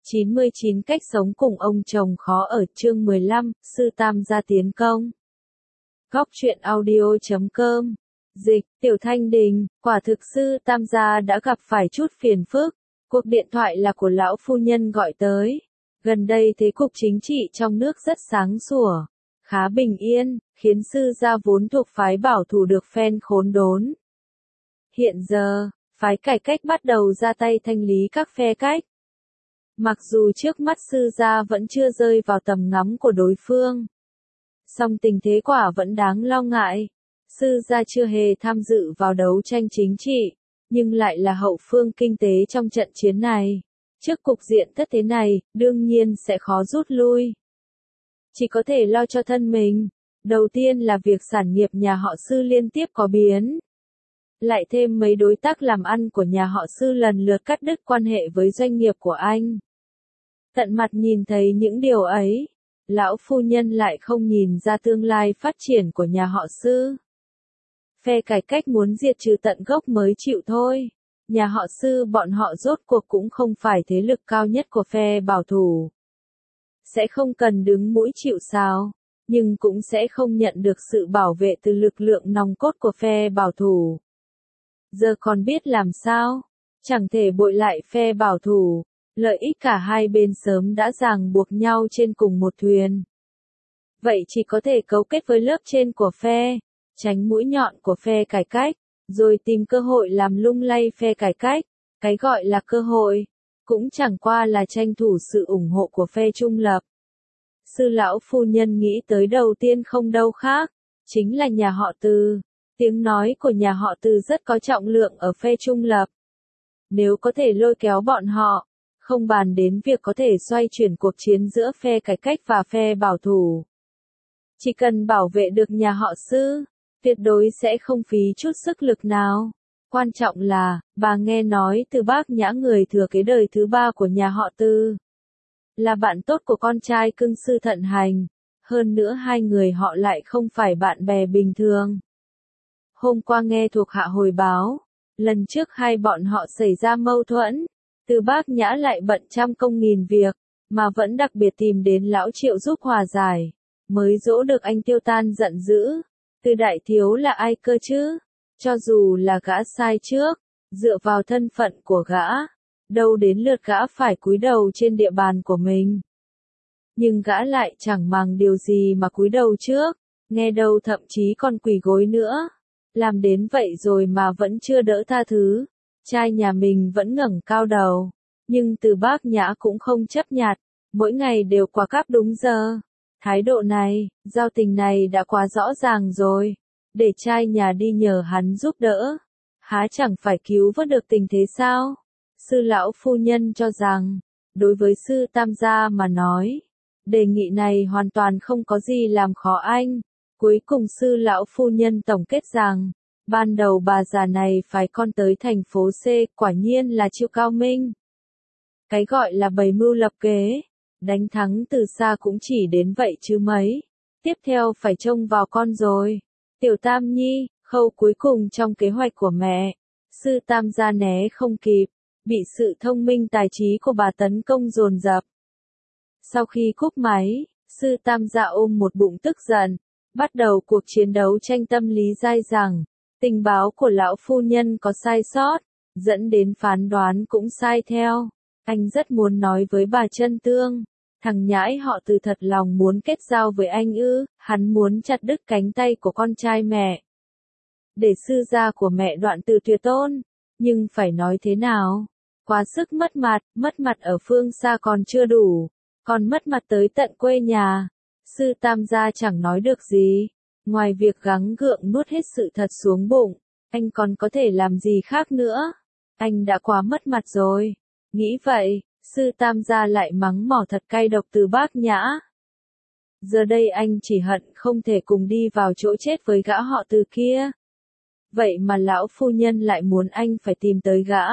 99 cách sống cùng ông chồng khó ở chương 15, Sư Tam gia tiến công. Góc truyện audio.com. Dịch, Tiểu Thanh Đình, quả thực Sư Tam gia đã gặp phải chút phiền phức. Cuộc điện thoại là của lão phu nhân gọi tới. Gần đây thế cục chính trị trong nước rất sáng sủa, khá bình yên, khiến Sư gia vốn thuộc phái bảo thủ được phen khốn đốn. Hiện giờ, phái cải cách bắt đầu ra tay thanh lý các phe cách. Mặc dù trước mắt Sư gia vẫn chưa rơi vào tầm ngắm của đối phương, song tình thế quả vẫn đáng lo ngại. Sư gia chưa hề tham dự vào đấu tranh chính trị, nhưng lại là hậu phương kinh tế trong trận chiến này. Trước cục diện thất thế này, đương nhiên sẽ khó rút lui. Chỉ có thể lo cho thân mình. Đầu tiên là việc sản nghiệp nhà họ Sư liên tiếp có biến. Lại thêm mấy đối tác làm ăn của nhà họ Sư lần lượt cắt đứt quan hệ với doanh nghiệp của anh. Tận mặt nhìn thấy những điều ấy, lão phu nhân lại không nhìn ra tương lai phát triển của nhà họ Sư. Phe cải cách muốn diệt trừ tận gốc mới chịu thôi. Nhà họ Sư bọn họ rốt cuộc cũng không phải thế lực cao nhất của phe bảo thủ. Sẽ không cần đứng mũi chịu sào, nhưng cũng sẽ không nhận được sự bảo vệ từ lực lượng nòng cốt của phe bảo thủ. Giờ còn biết làm sao? Chẳng thể bội lại phe bảo thủ. Lợi ích cả hai bên sớm đã ràng buộc nhau trên cùng một thuyền. Vậy chỉ có thể cấu kết với lớp trên của phe, tránh mũi nhọn của phe cải cách, rồi tìm cơ hội làm lung lay phe cải cách. Cái gọi là cơ hội, cũng chẳng qua là tranh thủ sự ủng hộ của phe trung lập. Sư lão phu nhân nghĩ tới đầu tiên không đâu khác, chính là nhà họ Từ. Tiếng nói của nhà họ Từ rất có trọng lượng ở phe trung lập. Nếu có thể lôi kéo bọn họ, không bàn đến việc có thể xoay chuyển cuộc chiến giữa phe cải cách và phe bảo thủ. Chỉ cần bảo vệ được nhà họ Sư, tuyệt đối sẽ không phí chút sức lực nào. Quan trọng là, bà nghe nói từ bác Nhã người thừa kế đời thứ 3 của nhà họ Tư. Là bạn tốt của con trai cưng Sư Thận Hành. Hơn nữa hai người họ lại không phải bạn bè bình thường. Hôm qua nghe thuộc hạ hồi báo, lần trước hai bọn họ xảy ra mâu thuẫn. Từ bác Nhã lại bận trăm công nghìn việc, mà vẫn đặc biệt tìm đến lão Triệu giúp hòa giải, mới dỗ được anh tiêu tan giận dữ. Từ đại thiếu là ai cơ chứ? Cho dù là gã sai trước, dựa vào thân phận của gã, đâu đến lượt gã phải cúi đầu trên địa bàn của mình. Nhưng gã lại chẳng màng điều gì mà cúi đầu trước, nghe đâu thậm chí còn quỳ gối nữa. Làm đến vậy rồi mà vẫn chưa đỡ tha thứ. Trai nhà mình vẫn ngẩng cao đầu, nhưng Từ bác Nhã cũng không chấp nhặt, mỗi ngày đều qua cáp đúng giờ. Thái độ này, giao tình này đã quá rõ ràng rồi, để trai nhà đi nhờ hắn giúp đỡ, há chẳng phải cứu vớt được tình thế sao? Sư lão phu nhân cho rằng, đối với Sư Tam gia mà nói, đề nghị này hoàn toàn không có gì làm khó anh. Cuối cùng Sư lão phu nhân tổng kết rằng, ban đầu bà già này phái con tới thành phố C, quả nhiên là Triệu Cao Minh. Cái gọi là bày mưu lập kế, đánh thắng từ xa cũng chỉ đến vậy chứ mấy. Tiếp theo phải trông vào con rồi. Tiểu Tam Nhi, khâu cuối cùng trong kế hoạch của mẹ. Sư Tam gia né không kịp, bị sự thông minh tài trí của bà tấn công dồn dập. Sau khi cúp máy, Sư Tam gia ôm một bụng tức giận, bắt đầu cuộc chiến đấu tranh tâm lý dai dẳng. Tình báo của lão phu nhân có sai sót, dẫn đến phán đoán cũng sai theo. Anh rất muốn nói với bà Chân Tương, thằng nhãi họ Từ thật lòng muốn kết giao với anh ư? Hắn muốn chặt đứt cánh tay của con trai mẹ, để sư gia của mẹ đoạn từ tuyệt tôn. Nhưng phải nói thế nào? Quá sức mất mặt ở phương xa còn chưa đủ, còn mất mặt tới tận quê nhà. Sư Tam gia chẳng nói được gì. Ngoài việc gắng gượng nuốt hết sự thật xuống bụng, anh còn có thể làm gì khác nữa? Anh đã quá mất mặt rồi. Nghĩ vậy, Sư Tam gia lại mắng mỏ thật cay độc Từ bác Nhã. Giờ đây anh chỉ hận không thể cùng đi vào chỗ chết với gã họ Từ kia. Vậy mà lão phu nhân lại muốn anh phải tìm tới gã.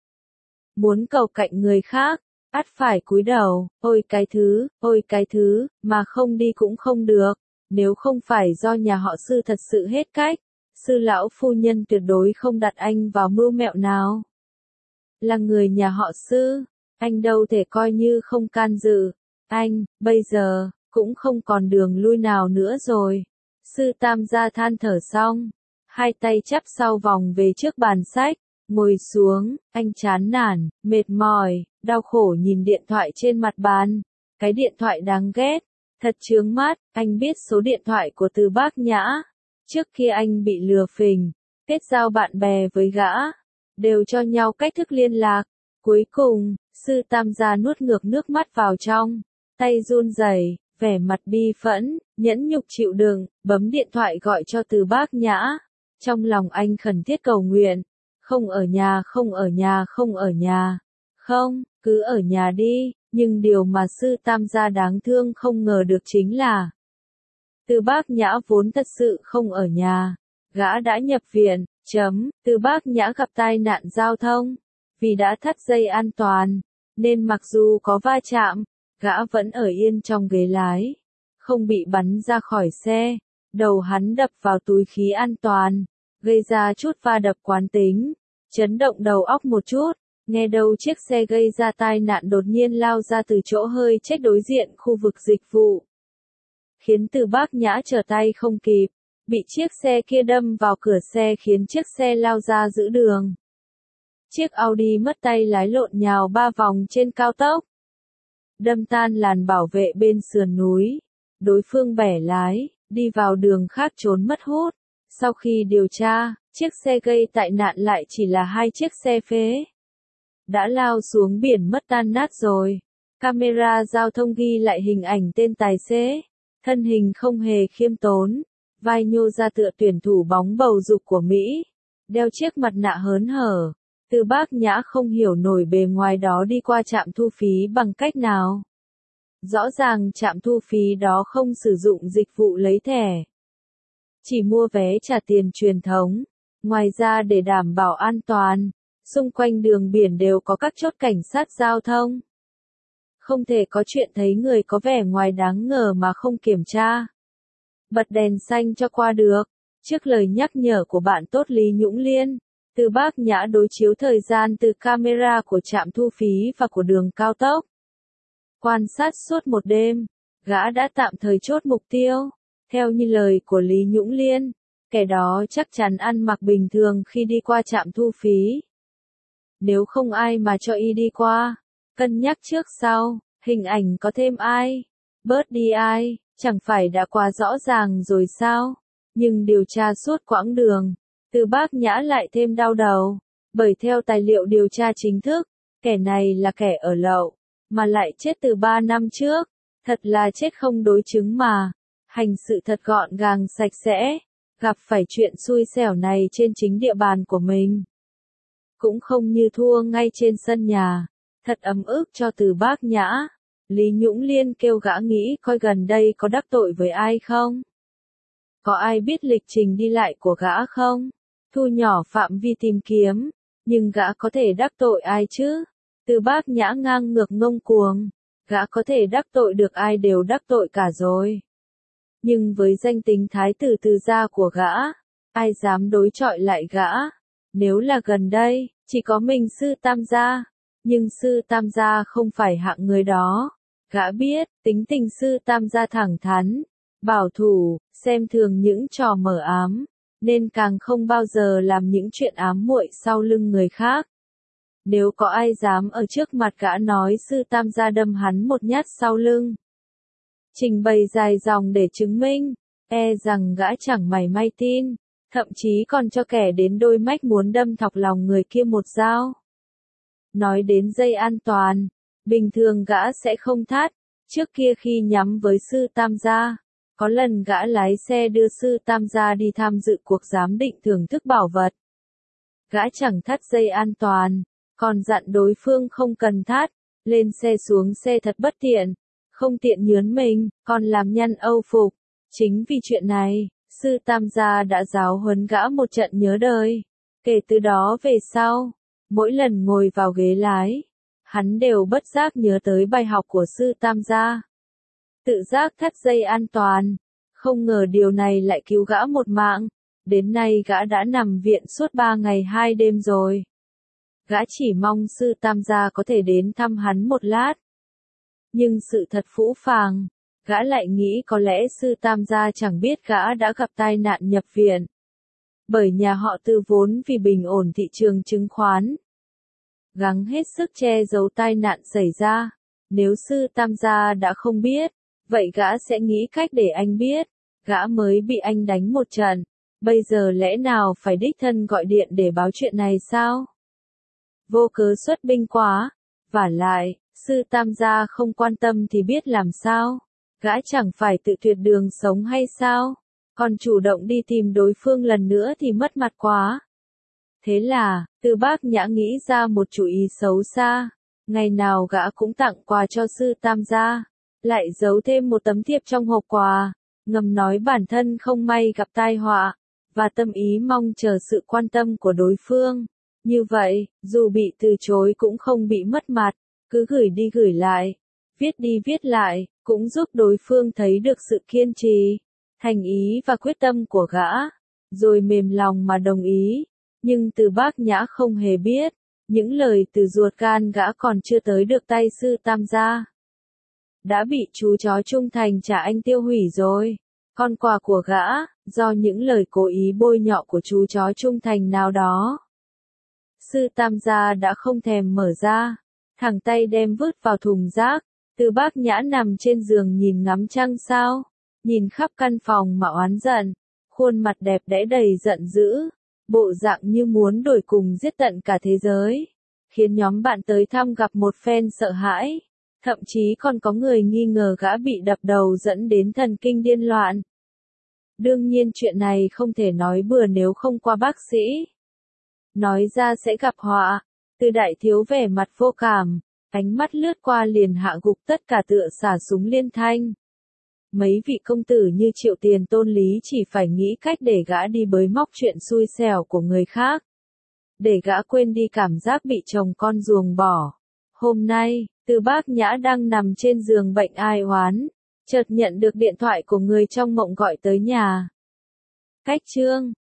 Muốn cầu cạnh người khác, ắt phải cúi đầu, ôi cái thứ, mà không đi cũng không được. Nếu không phải do nhà họ Sư thật sự hết cách, Sư lão phu nhân tuyệt đối không đặt anh vào mưu mẹo nào. Là người nhà họ Sư, Anh đâu thể coi như không can dự. Anh, bây giờ, cũng không còn đường lui nào nữa rồi. Sư Tam gia than thở xong, hai tay chắp sau vòng về trước bàn sách, ngồi xuống, anh chán nản, mệt mỏi, đau khổ nhìn điện thoại trên mặt bàn. Cái điện thoại đáng ghét, thật chướng mắt, anh biết số điện thoại của Từ Bác Nhã. Trước khi anh bị lừa phình, kết giao bạn bè với gã, đều cho nhau cách thức liên lạc. Cuối cùng, Sư Tam gia nuốt ngược nước mắt vào trong, tay run rẩy, vẻ mặt bi phẫn, nhẫn nhục chịu đựng, bấm điện thoại gọi cho Từ Bác Nhã. Trong lòng anh khẩn thiết cầu nguyện, không ở nhà, không ở nhà, không ở nhà. Không, cứ ở nhà đi, nhưng điều mà Sư Tam gia đáng thương không ngờ được chính là Từ Bác Nhã vốn thật sự không ở nhà, gã đã nhập viện. Từ Bác Nhã gặp tai nạn giao thông, vì đã thắt dây an toàn, nên mặc dù có va chạm, gã vẫn ở yên trong ghế lái, không bị bắn ra khỏi xe. Đầu hắn đập vào túi khí an toàn, gây ra chút va đập quán tính, chấn động đầu óc một chút. Nghe đâu chiếc xe gây ra tai nạn đột nhiên lao ra từ chỗ hơi chết đối diện khu vực dịch vụ, khiến Từ Bác Nhã trở tay không kịp, bị chiếc xe kia đâm vào cửa xe khiến chiếc xe lao ra giữa đường. Chiếc Audi mất tay lái lộn nhào 3 vòng trên cao tốc, đâm tan làn bảo vệ bên sườn núi. Đối phương bẻ lái, đi vào đường khác trốn mất hút. Sau khi điều tra, chiếc xe gây tai nạn lại chỉ là hai chiếc xe phế, đã lao xuống biển mất tan nát rồi. Camera giao thông ghi lại hình ảnh tên tài xế, thân hình không hề khiêm tốn, vai nhô ra tựa tuyển thủ bóng bầu dục của Mỹ, đeo chiếc mặt nạ hớn hở. Từ Bác Nhã không hiểu nổi bề ngoài đó đi qua trạm thu phí bằng cách nào. Rõ ràng trạm thu phí đó không sử dụng dịch vụ lấy thẻ, chỉ mua vé trả tiền truyền thống. Ngoài ra để đảm bảo an toàn, xung quanh đường biển đều có các chốt cảnh sát giao thông. Không thể có chuyện thấy người có vẻ ngoài đáng ngờ mà không kiểm tra, bật đèn xanh cho qua được. Trước lời nhắc nhở của bạn tốt Lý Nhũng Liên, Từ Bác Nhã đối chiếu thời gian từ camera của trạm thu phí và của đường cao tốc. Quan sát suốt một đêm, gã đã tạm thời chốt mục tiêu. Theo như lời của Lý Nhũng Liên, kẻ đó chắc chắn ăn mặc bình thường khi đi qua trạm thu phí. Nếu không ai mà cho y đi qua, cân nhắc trước sau, hình ảnh có thêm ai, bớt đi ai, chẳng phải đã quá rõ ràng rồi sao? Nhưng điều tra suốt quãng đường, Từ Bác Nhã lại thêm đau đầu, bởi theo tài liệu điều tra chính thức, kẻ này là kẻ ở lậu, mà lại chết từ 3 năm trước, thật là chết không đối chứng mà. Hành sự thật gọn gàng sạch sẽ, gặp phải chuyện xui xẻo này trên chính địa bàn của mình, cũng không như thua ngay trên sân nhà, thật ấm ức cho Từ Bác Nhã. Lý Nhũng Liên kêu gã nghĩ coi gần đây có đắc tội với ai không? Có ai biết lịch trình đi lại của gã không? Thu nhỏ phạm vi tìm kiếm, nhưng gã có thể đắc tội ai chứ? Từ Bác Nhã ngang ngược ngông cuồng, gã có thể đắc tội được ai đều đắc tội cả rồi. Nhưng với danh tính thái tử Từ gia của gã, ai dám đối chọi lại gã? Nếu là gần đây, chỉ có mình Sư Tam gia, nhưng Sư Tam gia không phải hạng người đó. Gã biết, tính tình Sư Tam gia thẳng thắn, bảo thủ, xem thường những trò mờ ám, nên càng không bao giờ làm những chuyện ám muội sau lưng người khác. Nếu có ai dám ở trước mặt gã nói Sư Tam gia đâm hắn một nhát sau lưng, trình bày dài dòng để chứng minh, e rằng gã chẳng mảy may tin, thậm chí còn cho kẻ đến đôi mách muốn đâm thọc lòng người kia một dao. Nói đến dây an toàn, bình thường gã sẽ không thắt. Trước kia khi nhắm với Sư Tam gia, có lần gã lái xe đưa Sư Tam gia đi tham dự cuộc giám định thưởng thức bảo vật. Gã chẳng thắt dây an toàn, còn dặn đối phương không cần thắt, lên xe xuống xe thật bất tiện, không tiện nhướn mình, còn làm nhăn âu phục. Chính vì chuyện này, Sư Tam gia đã giáo huấn gã một trận nhớ đời. Kể từ đó về sau, mỗi lần ngồi vào ghế lái, hắn đều bất giác nhớ tới bài học của Sư Tam gia. Tự giác thắt dây an toàn, không ngờ điều này lại cứu gã một mạng. Đến nay gã đã nằm viện suốt 3 ngày 2 đêm rồi. Gã chỉ mong sư tam gia có thể đến thăm hắn một lát. Nhưng sự thật phũ phàng, gã lại nghĩ có lẽ sư tam gia chẳng biết gã đã gặp tai nạn nhập viện. Bởi nhà họ Tư vốn vì bình ổn thị trường chứng khoán, gắng hết sức che giấu tai nạn xảy ra. Nếu sư tam gia đã không biết, vậy gã sẽ nghĩ cách để anh biết. Gã mới bị anh đánh một trận, bây giờ lẽ nào phải đích thân gọi điện để báo chuyện này sao? Vô cớ xuất binh quá. Vả lại, sư tam gia không quan tâm thì biết làm sao? Gã chẳng phải tự tuyệt đường sống hay sao? Còn chủ động đi tìm đối phương lần nữa thì mất mặt quá. Thế là, Từ Bác Nhã nghĩ ra một chủ ý xấu xa. Ngày nào gã cũng tặng quà cho sư tam gia, lại giấu thêm một tấm thiệp trong hộp quà, ngầm nói bản thân không may gặp tai họa, và tâm ý mong chờ sự quan tâm của đối phương. Như vậy, dù bị từ chối cũng không bị mất mặt, cứ gửi đi gửi lại, viết đi viết lại, cũng giúp đối phương thấy được sự kiên trì, thành ý và quyết tâm của gã, rồi mềm lòng mà đồng ý. Nhưng Từ Bác Nhã không hề biết, những lời từ ruột gan gã còn chưa tới được tay sư tam gia, đã bị chú chó trung thành trả anh tiêu hủy rồi. Con quà của gã, do những lời cố ý bôi nhọ của chú chó trung thành nào đó, sư tam gia đã không thèm mở ra, thẳng tay đem vứt vào thùng rác. Từ Bác Nhã nằm trên giường nhìn ngắm trăng sao, nhìn khắp căn phòng mà oán giận, khuôn mặt đẹp đẽ đầy giận dữ, bộ dạng như muốn đuổi cùng giết tận cả thế giới, khiến nhóm bạn tới thăm gặp một phen sợ hãi, thậm chí còn có người nghi ngờ gã bị đập đầu dẫn đến thần kinh điên loạn. Đương nhiên chuyện này không thể nói bừa nếu không qua bác sĩ. Nói ra sẽ gặp họa. Từ Đại Thiếu vẻ mặt vô cảm, ánh mắt lướt qua liền hạ gục tất cả tựa xả súng liên thanh. Mấy vị công tử như Triệu Tiền Tôn Lý chỉ phải nghĩ cách để gã đi bới móc chuyện xui xẻo của người khác, để gã quên đi cảm giác bị chồng con ruồng bỏ. Hôm nay, Từ Bác Nhã đang nằm trên giường bệnh ai oán, chợt nhận được điện thoại của người trong mộng gọi tới nhà. Cách chương